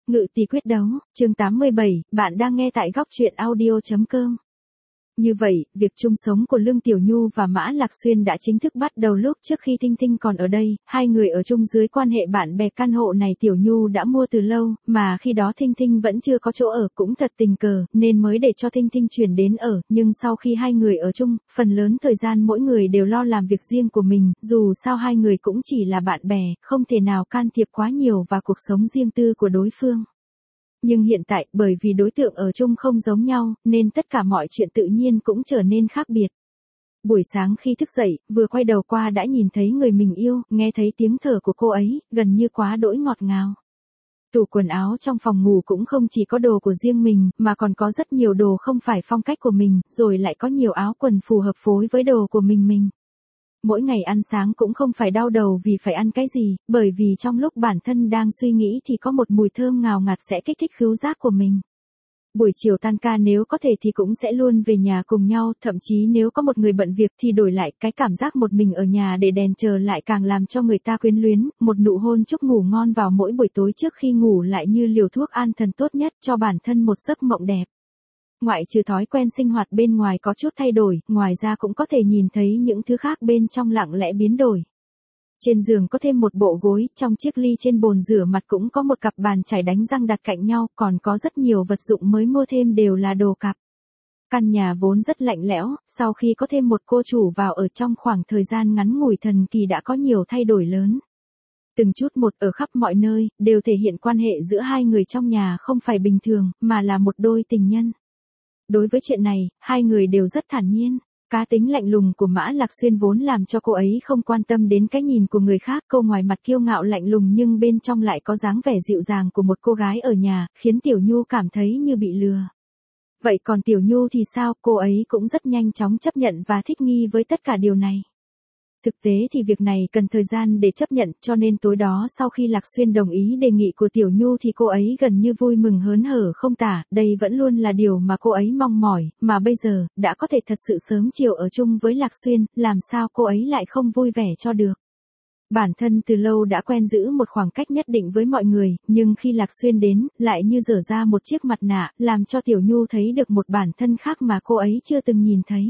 Ngự tỷ quyết đấu, chương 87, bạn đang nghe tại góc truyện audio.com. Như vậy, việc chung sống của Lương Tiểu Nhu và Mã Lạc Xuyên đã chính thức bắt đầu lúc trước khi Tinh Tinh còn ở đây, hai người ở chung dưới quan hệ bạn bè. Căn hộ này Tiểu Nhu đã mua từ lâu, mà khi đó Tinh Tinh vẫn chưa có chỗ ở, cũng thật tình cờ, nên mới để cho Tinh Tinh chuyển đến ở, nhưng sau khi hai người ở chung, phần lớn thời gian mỗi người đều lo làm việc riêng của mình, dù sao hai người cũng chỉ là bạn bè, không thể nào can thiệp quá nhiều vào cuộc sống riêng tư của đối phương. Nhưng hiện tại, bởi vì đối tượng ở chung không giống nhau, nên tất cả mọi chuyện tự nhiên cũng trở nên khác biệt. Buổi sáng khi thức dậy, vừa quay đầu qua đã nhìn thấy người mình yêu, nghe thấy tiếng thở của cô ấy, gần như quá đỗi ngọt ngào. Tủ quần áo trong phòng ngủ cũng không chỉ có đồ của riêng mình, mà còn có rất nhiều đồ không phải phong cách của mình, rồi lại có nhiều áo quần phù hợp phối với đồ của mình. Mỗi ngày ăn sáng cũng không phải đau đầu vì phải ăn cái gì, bởi vì trong lúc bản thân đang suy nghĩ thì có một mùi thơm ngào ngạt sẽ kích thích khứu giác của mình. Buổi chiều tan ca nếu có thể thì cũng sẽ luôn về nhà cùng nhau, thậm chí nếu có một người bận việc thì đổi lại, cái cảm giác một mình ở nhà để đèn chờ lại càng làm cho người ta quyến luyến, một nụ hôn chúc ngủ ngon vào mỗi buổi tối trước khi ngủ lại như liều thuốc an thần tốt nhất cho bản thân một giấc mộng đẹp. Ngoại trừ thói quen sinh hoạt bên ngoài có chút thay đổi, ngoài ra cũng có thể nhìn thấy những thứ khác bên trong lặng lẽ biến đổi. Trên giường có thêm một bộ gối, trong chiếc ly trên bồn rửa mặt cũng có một cặp bàn chải đánh răng đặt cạnh nhau, còn có rất nhiều vật dụng mới mua thêm đều là đồ cặp. Căn nhà vốn rất lạnh lẽo, sau khi có thêm một cô chủ vào ở trong khoảng thời gian ngắn ngủi thần kỳ đã có nhiều thay đổi lớn. Từng chút một ở khắp mọi nơi, đều thể hiện quan hệ giữa hai người trong nhà không phải bình thường, mà là một đôi tình nhân. Đối với chuyện này, hai người đều rất thản nhiên. Cá tính lạnh lùng của Mã Lạc Xuyên vốn làm cho cô ấy không quan tâm đến cái nhìn của người khác. Cô ngoài mặt kiêu ngạo lạnh lùng nhưng bên trong lại có dáng vẻ dịu dàng của một cô gái ở nhà, khiến Tiểu Nhu cảm thấy như bị lừa. Vậy còn Tiểu Nhu thì sao? Cô ấy cũng rất nhanh chóng chấp nhận và thích nghi với tất cả điều này. Thực tế thì việc này cần thời gian để chấp nhận, cho nên tối đó sau khi Lạc Xuyên đồng ý đề nghị của Tiểu Nhu thì cô ấy gần như vui mừng hớn hở không tả, đây vẫn luôn là điều mà cô ấy mong mỏi, mà bây giờ, đã có thể thật sự sớm chiều ở chung với Lạc Xuyên, làm sao cô ấy lại không vui vẻ cho được. Bản thân từ lâu đã quen giữ một khoảng cách nhất định với mọi người, nhưng khi Lạc Xuyên đến, lại như dở ra một chiếc mặt nạ, làm cho Tiểu Nhu thấy được một bản thân khác mà cô ấy chưa từng nhìn thấy.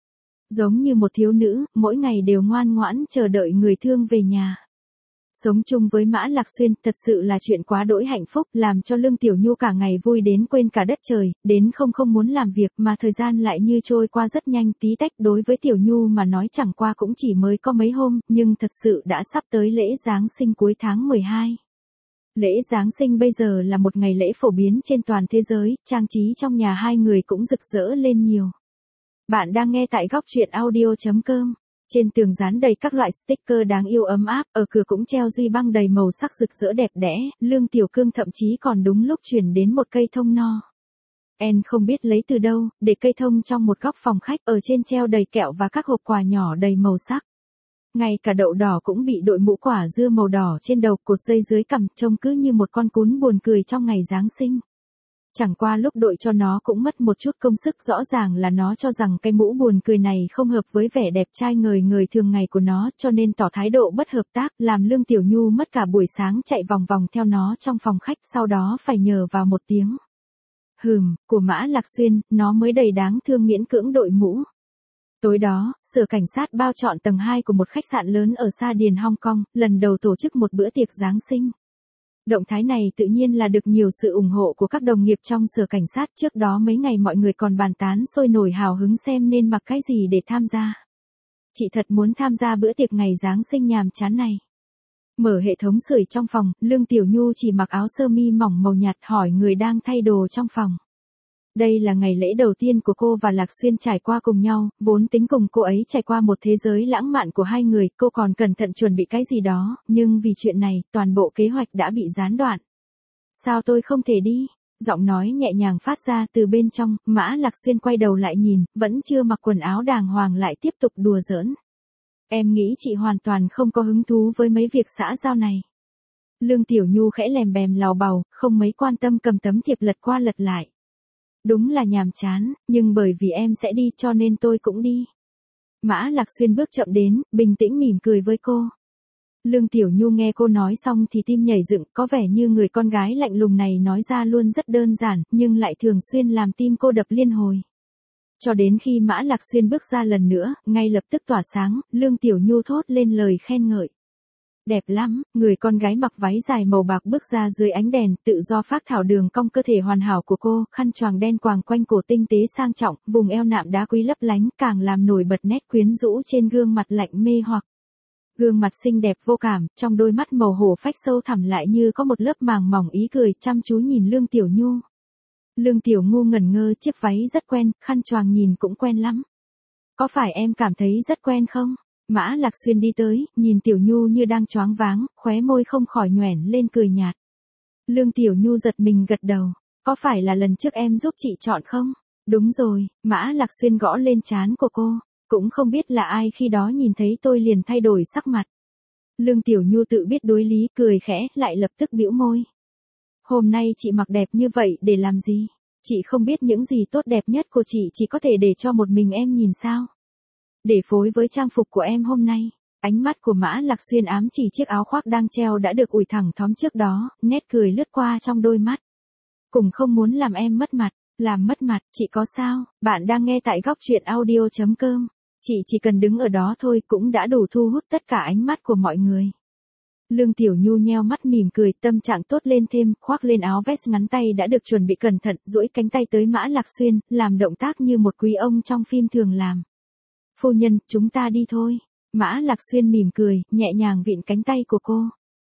Giống như một thiếu nữ, mỗi ngày đều ngoan ngoãn chờ đợi người thương về nhà. Sống chung với Mã Lạc Xuyên thật sự là chuyện quá đỗi hạnh phúc, làm cho Lương Tiểu Nhu cả ngày vui đến quên cả đất trời, đến không muốn làm việc mà thời gian lại như trôi qua rất nhanh tí tách. Đối với Tiểu Nhu mà nói chẳng qua cũng chỉ mới có mấy hôm, nhưng thật sự đã sắp tới lễ Giáng sinh cuối tháng 12. Lễ Giáng sinh bây giờ là một ngày lễ phổ biến trên toàn thế giới, trang trí trong nhà hai người cũng rực rỡ lên nhiều. Bạn đang nghe tại góc truyện audio.com. Trên tường dán đầy các loại sticker đáng yêu ấm áp, ở cửa cũng treo duy băng đầy màu sắc rực rỡ đẹp đẽ, Lương Tiểu Cương thậm chí còn đúng lúc chuyển đến một cây thông no. En không biết lấy từ đâu, để cây thông trong một góc phòng khách, ở trên treo đầy kẹo và các hộp quà nhỏ đầy màu sắc. Ngay cả đậu đỏ cũng bị đội mũ quả dưa màu đỏ trên đầu, cột dây dưới cằm, trông cứ như một con cún buồn cười trong ngày Giáng sinh. Chẳng qua lúc đội cho nó cũng mất một chút công sức, rõ ràng là nó cho rằng cái mũ buồn cười này không hợp với vẻ đẹp trai ngời ngời thường ngày của nó, cho nên tỏ thái độ bất hợp tác, làm Lương Tiểu Nhu mất cả buổi sáng chạy vòng vòng theo nó trong phòng khách, sau đó phải nhờ vào một tiếng của Mã Lạc Xuyên, nó mới đầy đáng thương miễn cưỡng đội mũ. Tối đó, sở cảnh sát bao trọn tầng 2 của một khách sạn lớn ở Sa Điền Hong Kong, lần đầu tổ chức một bữa tiệc Giáng sinh. Động thái này tự nhiên là được nhiều sự ủng hộ của các đồng nghiệp trong sở cảnh sát. Trước đó mấy ngày mọi người còn bàn tán sôi nổi hào hứng xem nên mặc cái gì để tham gia. Chị thật muốn tham gia bữa tiệc ngày Giáng sinh nhàm chán này. Mở hệ thống sưởi trong phòng, Lương Tiểu Nhu chỉ mặc áo sơ mi mỏng màu nhạt hỏi người đang thay đồ trong phòng. Đây là ngày lễ đầu tiên của cô và Lạc Xuyên trải qua cùng nhau, vốn tính cùng cô ấy trải qua một thế giới lãng mạn của hai người, cô còn cẩn thận chuẩn bị cái gì đó, nhưng vì chuyện này, toàn bộ kế hoạch đã bị gián đoạn. Sao tôi không thể đi? Giọng nói nhẹ nhàng phát ra từ bên trong, Mã Lạc Xuyên quay đầu lại nhìn, vẫn chưa mặc quần áo đàng hoàng lại tiếp tục đùa giỡn. Em nghĩ chị hoàn toàn không có hứng thú với mấy việc xã giao này. Lương Tiểu Nhu khẽ lèm bèm lào bào, không mấy quan tâm cầm tấm thiệp lật qua lật lại. Đúng là nhàm chán, nhưng bởi vì em sẽ đi cho nên tôi cũng đi. Mã Lạc Xuyên bước chậm đến, bình tĩnh mỉm cười với cô. Lương Tiểu Nhu nghe cô nói xong thì tim nhảy dựng, có vẻ như người con gái lạnh lùng này nói ra luôn rất đơn giản, nhưng lại thường xuyên làm tim cô đập liên hồi. Cho đến khi Mã Lạc Xuyên bước ra lần nữa, ngay lập tức tỏa sáng, Lương Tiểu Nhu thốt lên lời khen ngợi. Đẹp lắm, người con gái mặc váy dài màu bạc bước ra dưới ánh đèn, tự do phác thảo đường cong cơ thể hoàn hảo của cô, khăn choàng đen quàng quanh cổ tinh tế sang trọng, vùng eo nạm đá quý lấp lánh, càng làm nổi bật nét quyến rũ trên gương mặt lạnh mê hoặc. Gương mặt xinh đẹp vô cảm, trong đôi mắt màu hổ phách sâu thẳm lại như có một lớp màng mỏng ý cười, chăm chú nhìn Lương Tiểu Nhu. Lương Tiểu Ngu ngẩn ngơ, chiếc váy rất quen, khăn choàng nhìn cũng quen lắm. Có phải em cảm thấy rất quen không? Mã Lạc Xuyên đi tới, nhìn Tiểu Nhu như đang choáng váng, khóe môi không khỏi nhoẻn lên cười nhạt. Lương Tiểu Nhu giật mình gật đầu. Có phải là lần trước em giúp chị chọn không? Đúng rồi, Mã Lạc Xuyên gõ lên trán của cô. Cũng không biết là ai khi đó nhìn thấy tôi liền thay đổi sắc mặt. Lương Tiểu Nhu tự biết đối lý, cười khẽ, lại lập tức bĩu môi. Hôm nay chị mặc đẹp như vậy để làm gì? Chị không biết những gì tốt đẹp nhất của chị chỉ có thể để cho một mình em nhìn sao? Để phối với trang phục của em hôm nay. Ánh mắt của Mã Lạc Xuyên ám chỉ chiếc áo khoác đang treo đã được ủi thẳng thóm trước đó, nét cười lướt qua trong đôi mắt. Cùng không muốn làm em mất mặt, làm mất mặt, chị có sao? Bạn đang nghe tại góc truyện audio.com. Chị chỉ cần đứng ở đó thôi cũng đã đủ thu hút tất cả ánh mắt của mọi người. Lương Tiểu Nhu nheo mắt mỉm cười, tâm trạng tốt lên thêm, khoác lên áo vest ngắn tay đã được chuẩn bị cẩn thận, duỗi cánh tay tới Mã Lạc Xuyên, làm động tác như một quý ông trong phim thường làm. Phu nhân, chúng ta đi thôi. Mã Lạc Xuyên mỉm cười, nhẹ nhàng vịn cánh tay của cô.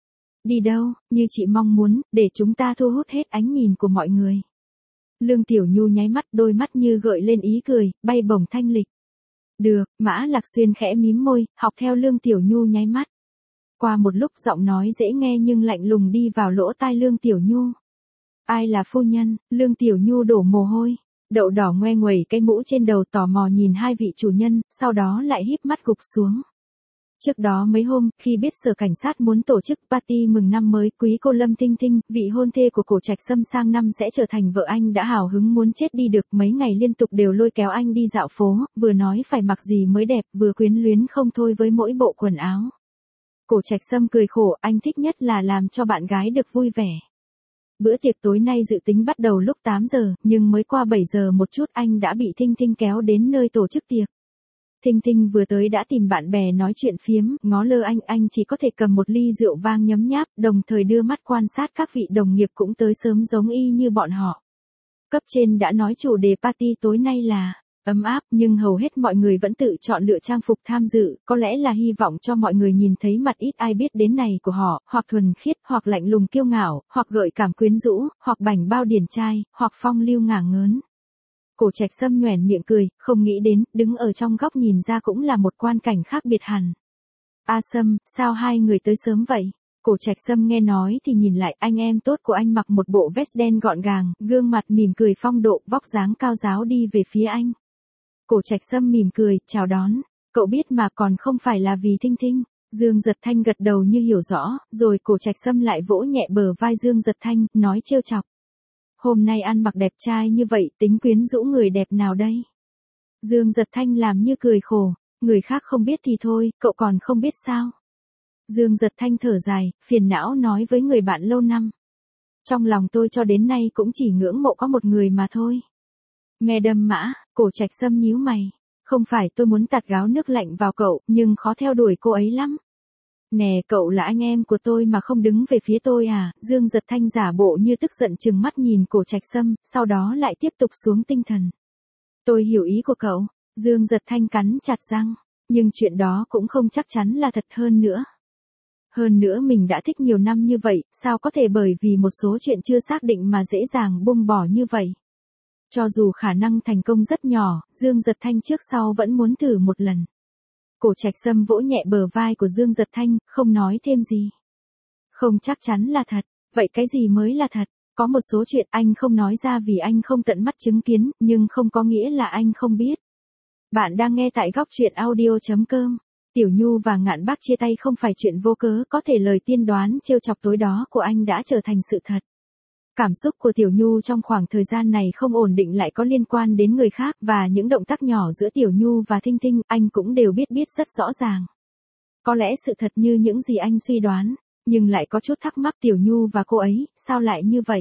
Đi đâu, như chị mong muốn, để chúng ta thu hút hết ánh nhìn của mọi người. Lương Tiểu Nhu nháy mắt, đôi mắt như gợi lên ý cười, bay bổng thanh lịch. Được, Mã Lạc Xuyên khẽ mím môi, học theo Lương Tiểu Nhu nháy mắt. Qua một lúc giọng nói dễ nghe nhưng lạnh lùng đi vào lỗ tai Lương Tiểu Nhu. Ai là phu nhân? Lương Tiểu Nhu đổ mồ hôi. Đậu đỏ ngoe nguẩy cái mũ trên đầu tò mò nhìn hai vị chủ nhân, sau đó lại híp mắt gục xuống. Trước đó mấy hôm, khi biết sở cảnh sát muốn tổ chức party mừng năm mới, quý cô Lâm Tinh Tinh, vị hôn thê của Cổ Trạch Sâm sang năm sẽ trở thành vợ anh đã hào hứng muốn chết đi được, mấy ngày liên tục đều lôi kéo anh đi dạo phố, vừa nói phải mặc gì mới đẹp, vừa quyến luyến không thôi với mỗi bộ quần áo. Cổ Trạch Sâm cười khổ, anh thích nhất là làm cho bạn gái được vui vẻ. Bữa tiệc tối nay dự tính bắt đầu lúc 8 giờ, nhưng mới qua 7 giờ một chút anh đã bị Tinh Tinh kéo đến nơi tổ chức tiệc. Tinh Tinh vừa tới đã tìm bạn bè nói chuyện phiếm, ngó lơ anh chỉ có thể cầm một ly rượu vang nhấm nháp, đồng thời đưa mắt quan sát các vị đồng nghiệp cũng tới sớm giống y như bọn họ. Cấp trên đã nói chủ đề party tối nay là ấm áp, nhưng hầu hết mọi người vẫn tự chọn lựa trang phục tham dự, có lẽ là hy vọng cho mọi người nhìn thấy mặt ít ai biết đến này của họ, hoặc thuần khiết, hoặc lạnh lùng kiêu ngạo, hoặc gợi cảm quyến rũ, hoặc bảnh bao điển trai, hoặc phong lưu ngả ngớn. Cổ Trạch Sâm nhoẻn miệng cười, không nghĩ đến, đứng ở trong góc nhìn ra cũng là một quan cảnh khác biệt hẳn. A Sâm, sao hai người tới sớm vậy? Cổ Trạch Sâm nghe nói thì nhìn lại, anh em tốt của anh mặc một bộ vest đen gọn gàng, gương mặt mỉm cười phong độ, vóc dáng cao ráo đi về phía anh. Cổ Trạch Sâm mỉm cười, chào đón. Cậu biết mà, còn không phải là vì Tinh Tinh. Dương Giật Thanh gật đầu như hiểu rõ, rồi Cổ Trạch Sâm lại vỗ nhẹ bờ vai Dương Giật Thanh, nói trêu chọc. Hôm nay ăn mặc đẹp trai như vậy, tính quyến rũ người đẹp nào đây? Dương Giật Thanh làm như cười khổ, người khác không biết thì thôi, cậu còn không biết sao? Dương Giật Thanh thở dài, phiền não nói với người bạn lâu năm. Trong lòng tôi cho đến nay cũng chỉ ngưỡng mộ có một người mà thôi. Madam Mã, Cổ Trạch Sâm nhíu mày. Không phải tôi muốn tạt gáo nước lạnh vào cậu, nhưng khó theo đuổi cô ấy lắm. Nè, cậu là anh em của tôi mà không đứng về phía tôi à? Dương Giật Thanh giả bộ như tức giận trừng mắt nhìn Cổ Trạch Sâm, sau đó lại tiếp tục xuống tinh thần. Tôi hiểu ý của cậu. Dương Giật Thanh cắn chặt răng. Nhưng chuyện đó cũng không chắc chắn là thật hơn nữa. Hơn nữa mình đã thích nhiều năm như vậy, sao có thể bởi vì một số chuyện chưa xác định mà dễ dàng buông bỏ như vậy? Cho dù khả năng thành công rất nhỏ, Dương Giật Thanh trước sau vẫn muốn thử một lần. Cổ Trạch Sâm vỗ nhẹ bờ vai của Dương Giật Thanh, không nói thêm gì. Không chắc chắn là thật, vậy cái gì mới là thật? Có một số chuyện anh không nói ra vì anh không tận mắt chứng kiến, nhưng không có nghĩa là anh không biết. Bạn đang nghe tại góc truyện audio.com. Tiểu Nhu và Ngạn Bác chia tay không phải chuyện vô cớ, có thể lời tiên đoán trêu chọc tối đó của anh đã trở thành sự thật. Cảm xúc của Tiểu Nhu trong khoảng thời gian này không ổn định lại có liên quan đến người khác, và những động tác nhỏ giữa Tiểu Nhu và Tinh Tinh, anh cũng đều biết rất rõ ràng. Có lẽ sự thật như những gì anh suy đoán, nhưng lại có chút thắc mắc Tiểu Nhu và cô ấy, sao lại như vậy?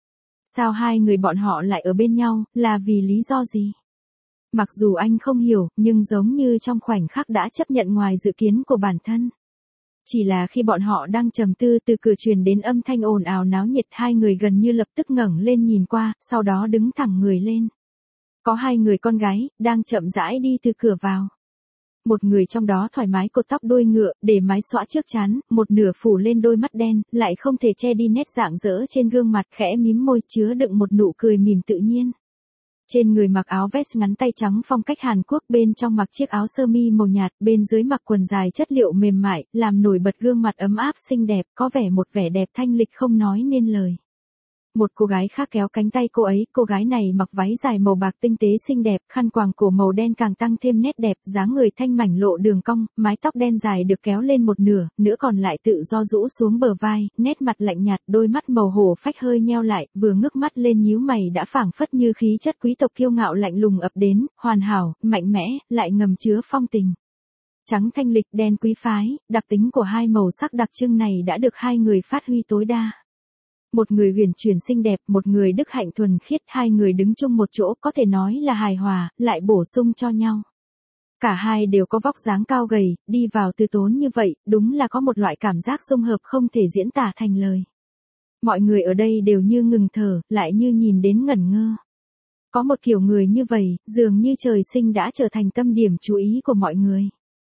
Sao hai người bọn họ lại ở bên nhau, là vì lý do gì? Mặc dù anh không hiểu, nhưng giống như trong khoảnh khắc đã chấp nhận ngoài dự kiến của bản thân. Chỉ là khi bọn họ đang trầm tư, từ cửa truyền đến âm thanh ồn ào náo nhiệt, hai người gần như lập tức ngẩng lên nhìn qua, sau đó đứng thẳng người lên. Có hai người con gái, đang chậm rãi đi từ cửa vào. Một người trong đó thoải mái cột tóc đuôi ngựa, để mái xõa trước trán, một nửa phủ lên đôi mắt đen, lại không thể che đi nét rạng rỡ trên gương mặt, khẽ mím môi chứa đựng một nụ cười mỉm tự nhiên. Trên người mặc áo vest ngắn tay trắng phong cách Hàn Quốc, bên trong mặc chiếc áo sơ mi màu nhạt, bên dưới mặc quần dài chất liệu mềm mại, làm nổi bật gương mặt ấm áp xinh đẹp, có một vẻ đẹp thanh lịch không nói nên lời. Một cô gái khác kéo cánh tay cô ấy, cô gái này mặc váy dài màu bạc tinh tế xinh đẹp, khăn quàng cổ màu đen càng tăng thêm nét đẹp, dáng người thanh mảnh lộ đường cong, mái tóc đen dài được kéo lên một nửa, nửa còn lại tự do rũ xuống bờ vai, nét mặt lạnh nhạt, đôi mắt màu hổ phách hơi nheo lại, vừa ngước mắt lên nhíu mày đã phảng phất như khí chất quý tộc kiêu ngạo lạnh lùng ập đến, hoàn hảo, mạnh mẽ, lại ngầm chứa phong tình. Trắng thanh lịch, đen quý phái, đặc tính của hai màu sắc đặc trưng này đã được hai người phát huy tối đa. Một người huyền chuyển xinh đẹp, một người đức hạnh thuần khiết, hai người đứng chung một chỗ có thể nói là hài hòa, lại bổ sung cho nhau. Cả hai đều có vóc dáng cao gầy, đi vào từ tốn như vậy, đúng là có một loại cảm giác xung hợp không thể diễn tả thành lời. Mọi người ở đây đều như ngừng thở, lại như nhìn đến ngẩn ngơ. Có một kiểu người như vậy, dường như trời sinh đã trở thành tâm điểm chú ý của mọi người.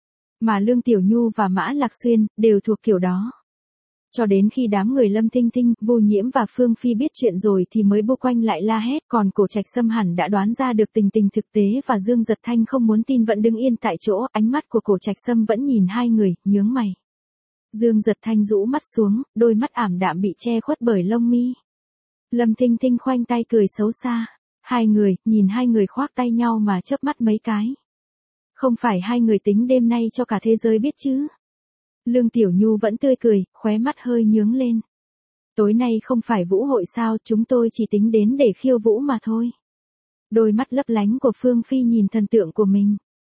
Mà Lương Tiểu Nhu và Mã Lạc Xuyên, đều thuộc kiểu đó. Cho đến khi đám người Lâm Thinh Thinh, Vu Nhiễm và Phương Phi biết chuyện rồi thì mới bu quanh lại la hét, còn Cổ Trạch Sâm hẳn đã đoán ra được tình tình thực tế và Dương Giật Thanh không muốn tin vẫn đứng yên tại chỗ, ánh mắt của Cổ Trạch Sâm vẫn nhìn hai người, nhướng mày. Dương Giật Thanh rũ mắt xuống, đôi mắt ảm đạm bị che khuất bởi lông mi. Lâm Thinh Thinh khoanh tay cười xấu xa. Hai người, nhìn hai người khoác tay nhau mà chớp mắt mấy cái. Không phải hai người tính đêm nay cho cả thế giới biết chứ? Lương Tiểu Nhu vẫn tươi cười, khóe mắt hơi nhướng lên. Tối nay không phải vũ hội sao, chúng tôi chỉ tính đến để khiêu vũ mà thôi. Đôi mắt lấp lánh của Phương Phi nhìn thần tượng của mình.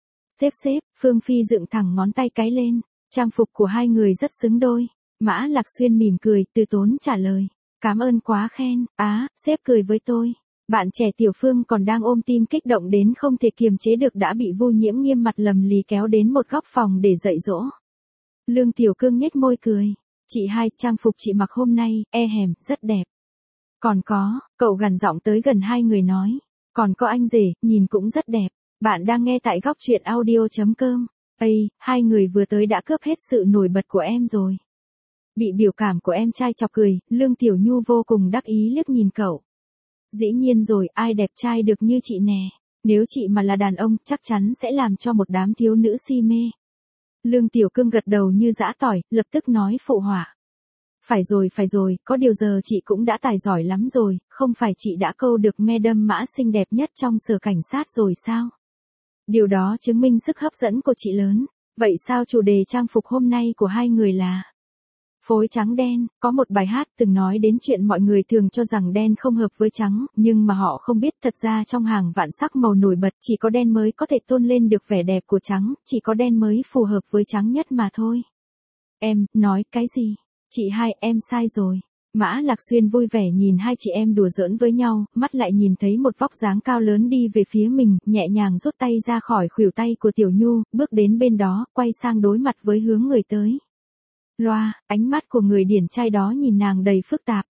Xếp, Phương Phi dựng thẳng ngón tay cái lên. Trang phục của hai người rất xứng đôi. Mã Lạc Xuyên mỉm cười, từ tốn trả lời. Cảm ơn quá khen, sếp cười với tôi. Bạn trẻ Tiểu Phương còn đang ôm tim kích động đến không thể kiềm chế được đã bị Vu Nhiễm nghiêm mặt lầm lì kéo đến một góc phòng để dạy dỗ. Lương Tiểu Cương nhếch môi cười. Chị hai, trang phục chị mặc hôm nay, rất đẹp. Còn có, cậu gằn giọng tới gần hai người nói. Còn có anh rể, nhìn cũng rất đẹp. Bạn đang nghe tại góc truyện audio.com. Hai người vừa tới đã cướp hết sự nổi bật của em rồi. Bị biểu cảm của em trai chọc cười, Lương Tiểu Nhu vô cùng đắc ý liếc nhìn cậu. Dĩ nhiên rồi, ai đẹp trai được như chị nè. Nếu chị mà là đàn ông, chắc chắn sẽ làm cho một đám thiếu nữ si mê. Lương Tiểu Cương gật đầu như giã tỏi, lập tức nói phụ họa. Phải rồi, có điều giờ chị cũng đã tài giỏi lắm rồi, không phải chị đã câu được Madam Mã xinh đẹp nhất trong sở cảnh sát rồi sao? Điều đó chứng minh sức hấp dẫn của chị lớn. Vậy sao chủ đề trang phục hôm nay của hai người là phối trắng đen? Có một bài hát từng nói đến chuyện mọi người thường cho rằng đen không hợp với trắng, nhưng mà họ không biết thật ra trong hàng vạn sắc màu nổi bật chỉ có đen mới có thể tôn lên được vẻ đẹp của trắng, chỉ có đen mới phù hợp với trắng nhất mà thôi. Em, nói cái gì? Chị hai, em sai rồi. Mã Lạc Xuyên vui vẻ nhìn hai chị em đùa giỡn với nhau, mắt lại nhìn thấy một vóc dáng cao lớn đi về phía mình, nhẹ nhàng rút tay ra khỏi khuỷu tay của Tiểu Nhu, bước đến bên đó, quay sang đối mặt với hướng người tới. Loa, ánh mắt của người điển trai đó nhìn nàng đầy phức tạp.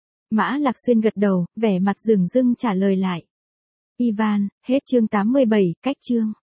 Mã Lạc Xuyên gật đầu, vẻ mặt dửng dưng trả lời lại. Ivan, hết chương 87, cách chương.